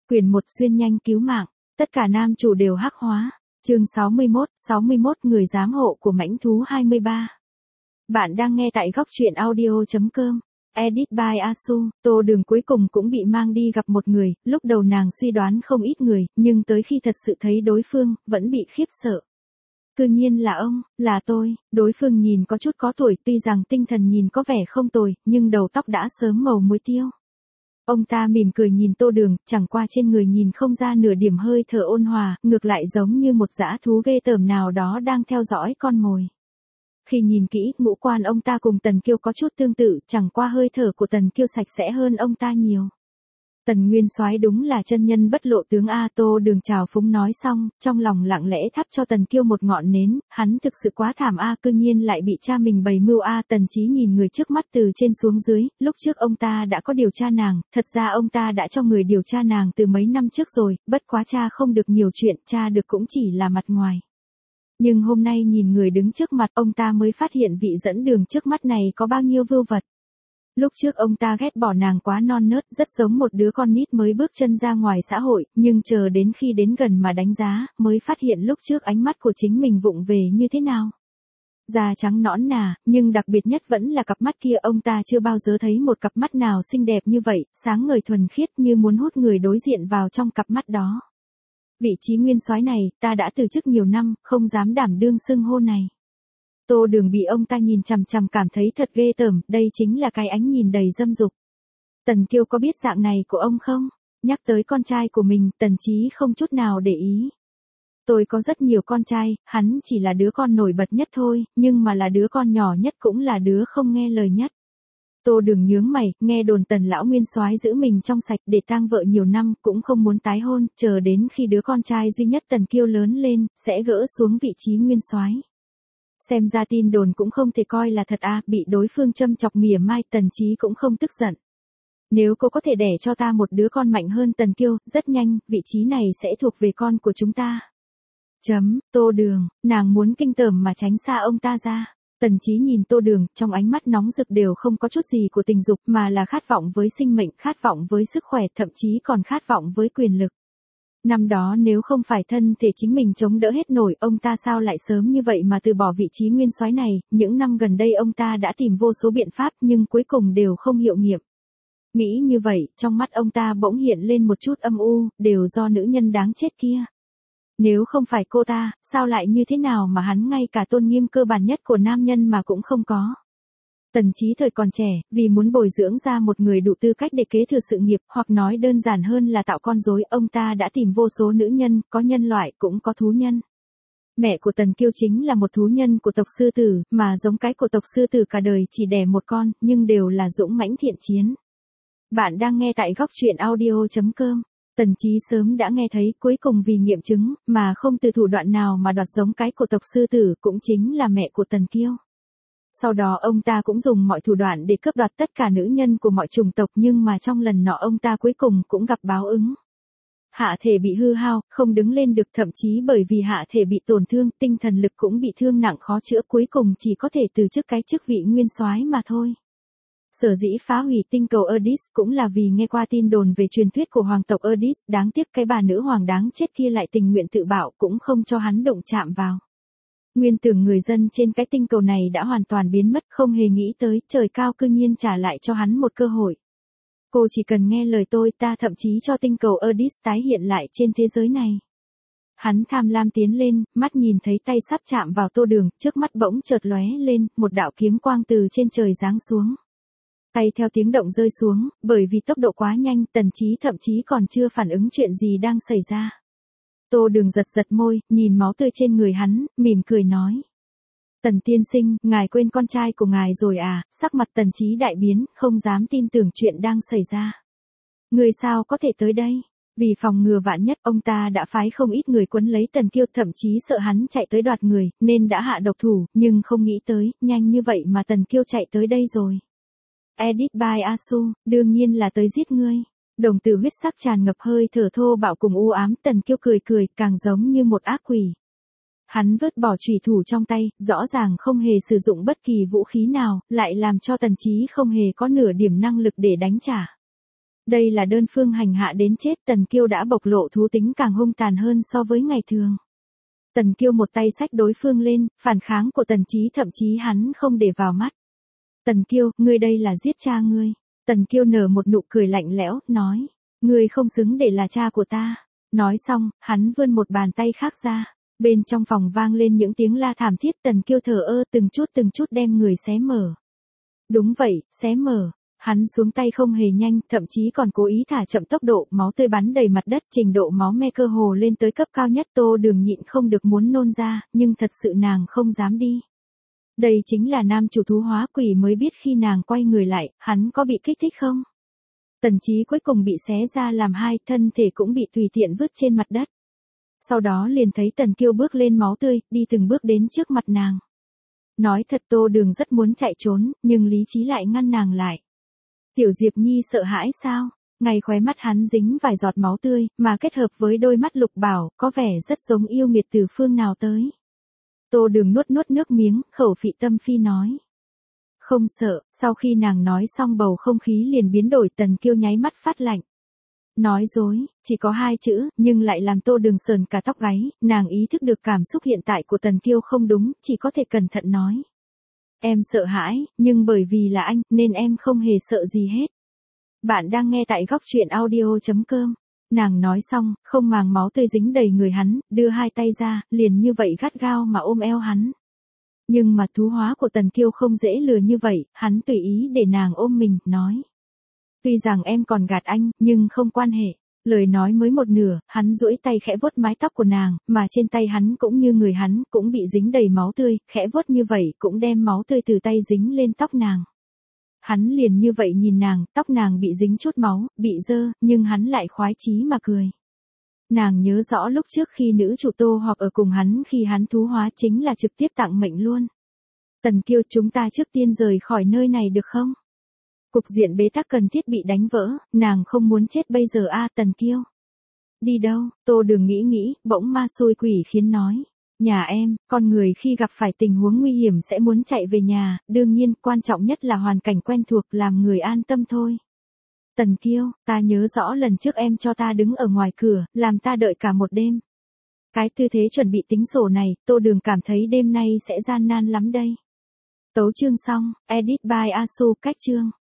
Quyền 1 xuyên nhanh cứu mạng, tất cả nam chủ đều hắc hóa. Chương 61 người giám hộ của mãnh thú 23. Bạn đang nghe tại góc truyện audio.com. Edit by Asu. Tô Đường cuối cùng cũng bị mang đi gặp một người, lúc đầu nàng suy đoán không ít người, nhưng tới khi thật sự thấy đối phương, vẫn bị khiếp sợ. Cư nhiên là ông, là tôi. Đối phương nhìn có chút có tuổi, tuy rằng tinh thần nhìn có vẻ không tồi, nhưng đầu tóc đã sớm màu muối tiêu. Ông ta mỉm cười nhìn Tô Đường, chẳng qua trên người nhìn không ra nửa điểm hơi thở ôn hòa, ngược lại giống như một dã thú ghê tởm nào đó đang theo dõi con mồi. Khi nhìn kỹ, ngũ quan ông ta cùng Tần Kiêu có chút tương tự, chẳng qua hơi thở của Tần Kiêu sạch sẽ hơn ông ta nhiều. Tần Nguyên Soái đúng là chân nhân bất lộ tướng a. Tô Đường chào phúng nói xong, trong lòng lặng lẽ thắp cho Tần Kiêu một ngọn nến, hắn thực sự quá thảm a, cư nhiên lại bị cha mình bày mưu a. Tần Chí nhìn người trước mắt từ trên xuống dưới, lúc trước ông ta đã có điều tra nàng, thật ra ông ta đã cho người điều tra nàng từ mấy năm trước rồi, bất quá cha không được nhiều chuyện, cha được cũng chỉ là mặt ngoài. Nhưng hôm nay nhìn người đứng trước mặt, ông ta mới phát hiện vị dẫn đường trước mắt này có bao nhiêu vưu vật. Lúc trước ông ta ghét bỏ nàng quá non nớt, rất giống một đứa con nít mới bước chân ra ngoài xã hội, nhưng chờ đến khi đến gần mà đánh giá, mới phát hiện lúc trước ánh mắt của chính mình vụng về như thế nào. Da trắng nõn nà, nhưng đặc biệt nhất vẫn là cặp mắt kia, ông ta chưa bao giờ thấy một cặp mắt nào xinh đẹp như vậy, sáng ngời thuần khiết như muốn hút người đối diện vào trong cặp mắt đó. Vị trí nguyên soái này, ta đã từ chức nhiều năm, không dám đảm đương xưng hô này. Tô Đường bị ông ta nhìn chằm chằm cảm thấy thật ghê tởm, đây chính là cái ánh nhìn đầy dâm dục. Tần Kiêu có biết dạng này của ông không? Nhắc tới con trai của mình, Tần Chí không chút nào để ý. Tôi có rất nhiều con trai, hắn chỉ là đứa con nổi bật nhất thôi, nhưng mà là đứa con nhỏ nhất cũng là đứa không nghe lời nhất. Tô Đường nhướng mày, nghe đồn Tần lão nguyên soái giữ mình trong sạch để tang vợ nhiều năm, cũng không muốn tái hôn, chờ đến khi đứa con trai duy nhất Tần Kiêu lớn lên, sẽ gỡ xuống vị trí nguyên soái. Xem ra tin đồn cũng không thể coi là thật a. Bị đối phương châm chọc mỉa mai, Tần Chí cũng không tức giận. Nếu cô có thể đẻ cho ta một đứa con mạnh hơn Tần Kiêu, rất nhanh, vị trí này sẽ thuộc về con của chúng ta. Tô Đường, nàng muốn kinh tởm mà tránh xa ông ta ra. Tần Chí nhìn Tô Đường, trong ánh mắt nóng rực đều không có chút gì của tình dục, mà là khát vọng với sinh mệnh, khát vọng với sức khỏe, thậm chí còn khát vọng với quyền lực. Năm đó nếu không phải thân thể chính mình chống đỡ hết nổi, ông ta sao lại sớm như vậy mà từ bỏ vị trí nguyên soái này. Những năm gần đây ông ta đã tìm vô số biện pháp nhưng cuối cùng đều không hiệu nghiệm. Nghĩ như vậy, trong mắt ông ta bỗng hiện lên một chút âm u, đều do nữ nhân đáng chết kia. Nếu không phải cô ta, sao lại như thế nào mà hắn ngay cả tôn nghiêm cơ bản nhất của nam nhân mà cũng không có. Tần Chí thời còn trẻ, vì muốn bồi dưỡng ra một người đủ tư cách để kế thừa sự nghiệp, hoặc nói đơn giản hơn là tạo con rối, ông ta đã tìm vô số nữ nhân, có nhân loại, cũng có thú nhân. Mẹ của Tần Kiêu chính là một thú nhân của tộc sư tử, mà giống cái của tộc sư tử cả đời chỉ đẻ một con, nhưng đều là dũng mãnh thiện chiến. Bạn đang nghe tại góc truyện audio.com. Tần Chí sớm đã nghe thấy, cuối cùng vì nghiệm chứng, mà không từ thủ đoạn nào mà đoạt giống cái của tộc sư tử, cũng chính là mẹ của Tần Kiêu. Sau đó ông ta cũng dùng mọi thủ đoạn để cướp đoạt tất cả nữ nhân của mọi chủng tộc, nhưng mà trong lần nọ ông ta cuối cùng cũng gặp báo ứng. Hạ thể bị hư hao, không đứng lên được, thậm chí bởi vì hạ thể bị tổn thương, tinh thần lực cũng bị thương nặng khó chữa, cuối cùng chỉ có thể từ chức cái chức vị nguyên soái mà thôi. Sở dĩ phá hủy tinh cầu Erdis cũng là vì nghe qua tin đồn về truyền thuyết của hoàng tộc Erdis, đáng tiếc cái bà nữ hoàng đáng chết kia lại tình nguyện tự bạo, cũng không cho hắn động chạm vào. Nguyên tưởng người dân trên cái tinh cầu này đã hoàn toàn biến mất, không hề nghĩ tới, trời cao cư nhiên trả lại cho hắn một cơ hội. Cô chỉ cần nghe lời tôi, ta thậm chí cho tinh cầu Erdis tái hiện lại trên thế giới này. Hắn tham lam tiến lên, mắt nhìn thấy tay sắp chạm vào Tô Đường, trước mắt bỗng chợt lóe lên, một đạo kiếm quang từ trên trời giáng xuống. Tay theo tiếng động rơi xuống, bởi vì tốc độ quá nhanh, Tần Chí thậm chí còn chưa phản ứng chuyện gì đang xảy ra. Tô Đường giật giật môi, nhìn máu tươi trên người hắn, mỉm cười nói. Tần tiên sinh, ngài quên con trai của ngài rồi à? Sắc mặt Tần Chí đại biến, không dám tin tưởng chuyện đang xảy ra. Người sao có thể tới đây? Vì phòng ngừa vạn nhất, ông ta đã phái không ít người quấn lấy Tần Kiêu, thậm chí sợ hắn chạy tới đoạt người, nên đã hạ độc thủ, nhưng không nghĩ tới, nhanh như vậy mà Tần Kiêu chạy tới đây rồi. Edit by Asu, đương nhiên là tới giết ngươi. Đồng tử huyết sắc tràn ngập hơi thở thô bạo cùng u ám, Tần Kiêu cười cười, càng giống như một ác quỷ. Hắn vứt bỏ chủy thủ trong tay, rõ ràng không hề sử dụng bất kỳ vũ khí nào, lại làm cho Tần Chí không hề có nửa điểm năng lực để đánh trả. Đây là đơn phương hành hạ đến chết, Tần Kiêu đã bộc lộ thú tính càng hung tàn hơn so với ngày thường. Tần Kiêu một tay xách đối phương lên, phản kháng của Tần Chí thậm chí hắn không để vào mắt. Tần Kiêu, ngươi đây là giết cha ngươi. Tần Kiêu nở một nụ cười lạnh lẽo, nói, ngươi không xứng để là cha của ta. Nói xong, hắn vươn một bàn tay khác ra. Bên trong phòng vang lên những tiếng la thảm thiết, Tần Kiêu thờ ơ từng chút đem người xé mở. Đúng vậy, xé mở. Hắn xuống tay không hề nhanh, thậm chí còn cố ý thả chậm tốc độ, máu tươi bắn đầy mặt đất, trình độ máu me cơ hồ lên tới cấp cao nhất. Tô Đường nhịn không được muốn nôn ra, nhưng thật sự nàng không dám đi. Đây chính là nam chủ thú hóa quỷ mới biết, khi nàng quay người lại, hắn có bị kích thích không? Tần Chí cuối cùng bị xé ra làm hai, thân thể cũng bị tùy tiện vứt trên mặt đất. Sau đó liền thấy Tần Kiêu bước lên máu tươi, đi từng bước đến trước mặt nàng. Nói thật, Tô Đường rất muốn chạy trốn, nhưng lý trí lại ngăn nàng lại. Tiểu Diệp Nhi sợ hãi sao? Ngay khóe mắt hắn dính vài giọt máu tươi, mà kết hợp với đôi mắt lục bảo, có vẻ rất giống yêu nghiệt từ phương nào tới. Tô Đường nuốt nước miếng, khẩu phị tâm phi nói. Không sợ. Sau khi nàng nói xong bầu không khí liền biến đổi, Tần Kiêu nháy mắt phát lạnh. Nói dối, chỉ có hai chữ, nhưng lại làm Tô Đường sờn cả tóc gáy, nàng ý thức được cảm xúc hiện tại của Tần Kiêu không đúng, chỉ có thể cẩn thận nói. Em sợ hãi, nhưng bởi vì là anh, nên em không hề sợ gì hết. Bạn đang nghe tại góc truyện audio.com. Nàng nói xong, không màng máu tươi dính đầy người hắn, đưa hai tay ra, liền như vậy gắt gao mà ôm eo hắn. Nhưng mà thú hóa của Tần Kiêu không dễ lừa như vậy, hắn tùy ý để nàng ôm mình, nói. Tuy rằng em còn gạt anh, nhưng không quan hệ. Lời nói mới một nửa, hắn duỗi tay khẽ vuốt mái tóc của nàng, mà trên tay hắn cũng như người hắn, cũng bị dính đầy máu tươi, khẽ vuốt như vậy cũng đem máu tươi từ tay dính lên tóc nàng. Hắn liền như vậy nhìn nàng, tóc nàng bị dính chút máu, bị dơ, nhưng hắn lại khoái chí mà cười. Nàng nhớ rõ lúc trước khi nữ chủ Tô hoặc ở cùng hắn khi hắn thú hóa chính là trực tiếp tặng mệnh luôn. Tần Kiêu, chúng ta trước tiên rời khỏi nơi này được không? Cục diện bế tắc cần thiết bị đánh vỡ, nàng không muốn chết bây giờ a. Tần Kiêu. Đi đâu? Tô Đường nghĩ, bỗng ma xui quỷ khiến nói. Nhà em, con người khi gặp phải tình huống nguy hiểm sẽ muốn chạy về nhà, đương nhiên, quan trọng nhất là hoàn cảnh quen thuộc, làm người an tâm thôi. Tần Kiêu, ta nhớ rõ lần trước em cho ta đứng ở ngoài cửa, làm ta đợi cả một đêm. Cái tư thế chuẩn bị tính sổ này, Tô Đường cảm thấy đêm nay sẽ gian nan lắm đây. Tấu chương xong, edit by Asu, cách chương.